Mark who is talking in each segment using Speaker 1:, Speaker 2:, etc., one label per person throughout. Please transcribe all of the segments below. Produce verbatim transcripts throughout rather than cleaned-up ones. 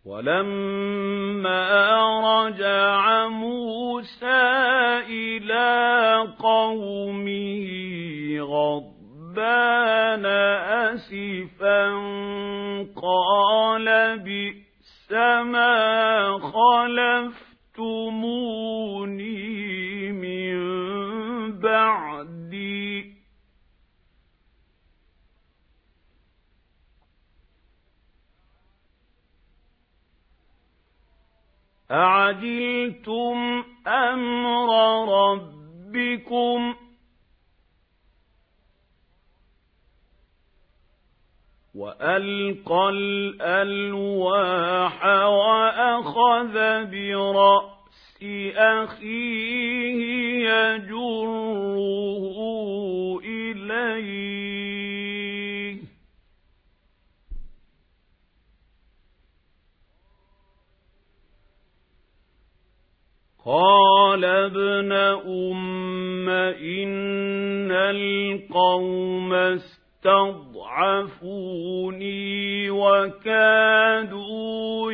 Speaker 1: وَلَمَّا رَجَعَ مُوسَىٰ إِلَىٰ قَوْمِهِ غَضْبَانَ أَسِفًا قَالَ بِئْسَمَا خَلَفْتُمُونِي مِن بَعْدِي أَعَجِلْتُمْ أَمْرَ رَبِّكُمْ وَأَلْقَى الْأَلْوَاحَ وَأَخَذَ بِرَأْسِ أَخِيهِ يَجُرُّهُ إِلَيْهِ قَالَ ابْنَ أُمَّ إِنَّ الْقَوْمَ اسْتَضْعَفُونِي وَكَادُوا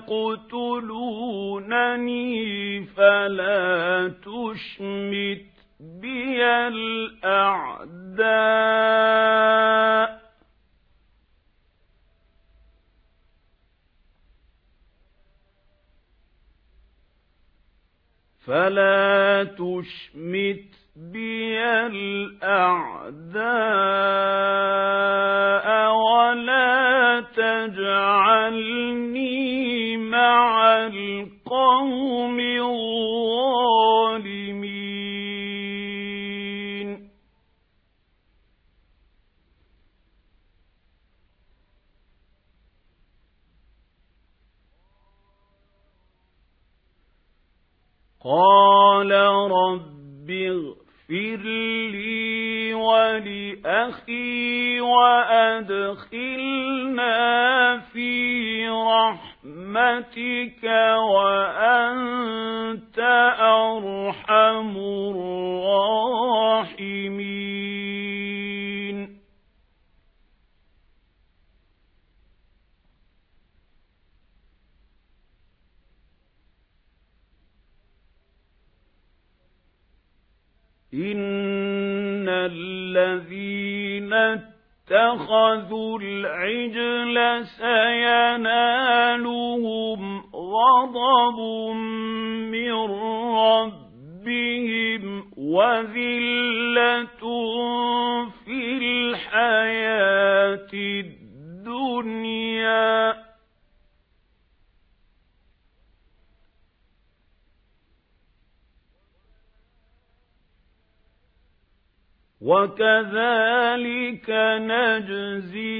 Speaker 1: يَقْتُلُونَنِي فَلَا تُشْمِتْ بِيَ الْأَعْدَاءَ فَلَا تُشْمِتْ بِيَ الْأَعْدَاءَ وَلَا تَجْعَلْنِي مَعَ الْقَوْمِ الظَّالِمِينَ قَالَ رَبِّ اغْفِرْ لِي وَلِأَخِي وَأَدْخِلْنَا فِي رَحْمَتِكَ وَأَنْتَ أَرْحَمُ الرَّاحِمِينَ إِنَّ الَّذِينَ اتَّخَذُوا الْعِجْلَ سَيَنَالُهُمْ غَضَبٌ مِّن رَّبِّهِمْ وَذِلَّةٌ فِي الْحَيَاةِ الدُّنْيَا وَكَذَلِكَ نَجْزِي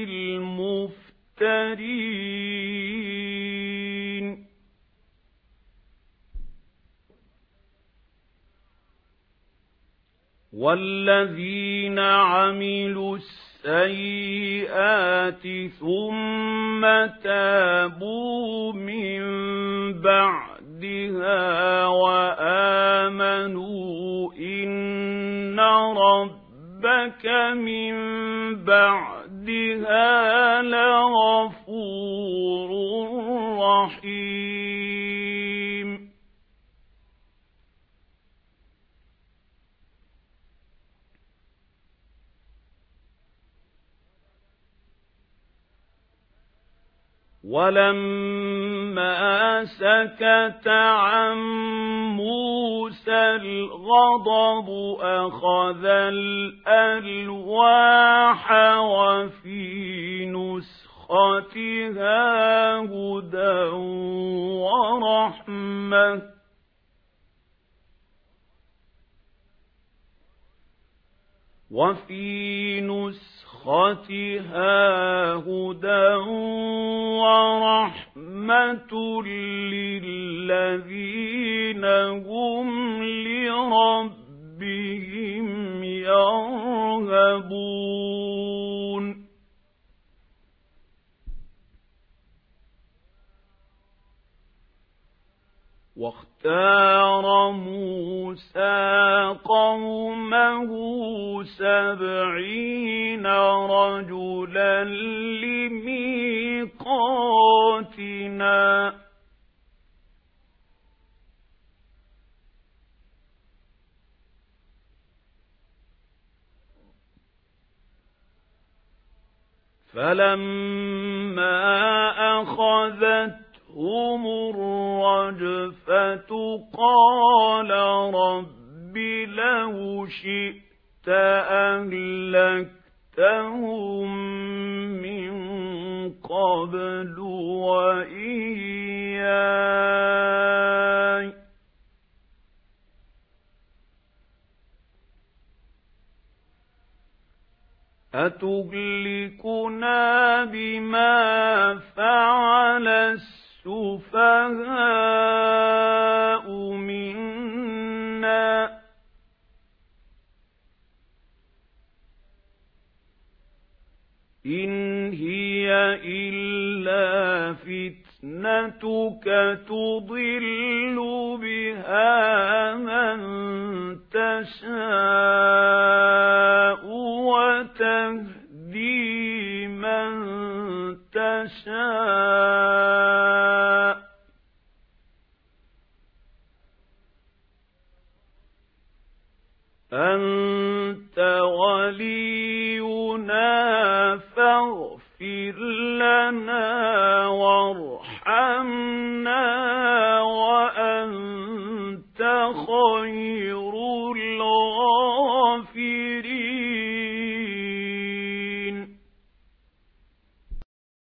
Speaker 1: الْمُفْتَرِينَ وَالَّذِينَ عَمِلُوا السَّيِّئَاتِ ثُمَّ تَابُوا مِن بَعْدِهَا وَآمَنُوا إِنَّ رَبَّهُمْ رَبَّكَ مِن بَعْدِهَا لَغَفُورٌ رَّحِيمٌ وَلَمَّا سَكَتَ عَن مُّوسَى الْغَضَبُ أَخَذَ الْأَلْوَاحَ وَفِي نُسْخَتِهَا هُدًى وَرَحْمَةٌ وَفِي نُسْخَتِهَا هُدًى وَرَحْمَةٌ لِّلَّذِينَ هُمْ لِرَبِّهِمْ يَرْهَبُونَ واختار موسى قومه سبعين رجلا لميقاتنا منا فلما أخذتهم الرجفة قال رب لو شئت أهلكتهم من قبل وإياي أتهلكنا بما فعل السفهاء منا إن هي إلا فتنتك تضل بها من تشاء وتهدي من تشاء أنت ولينا فاغفر لنا وارحمنا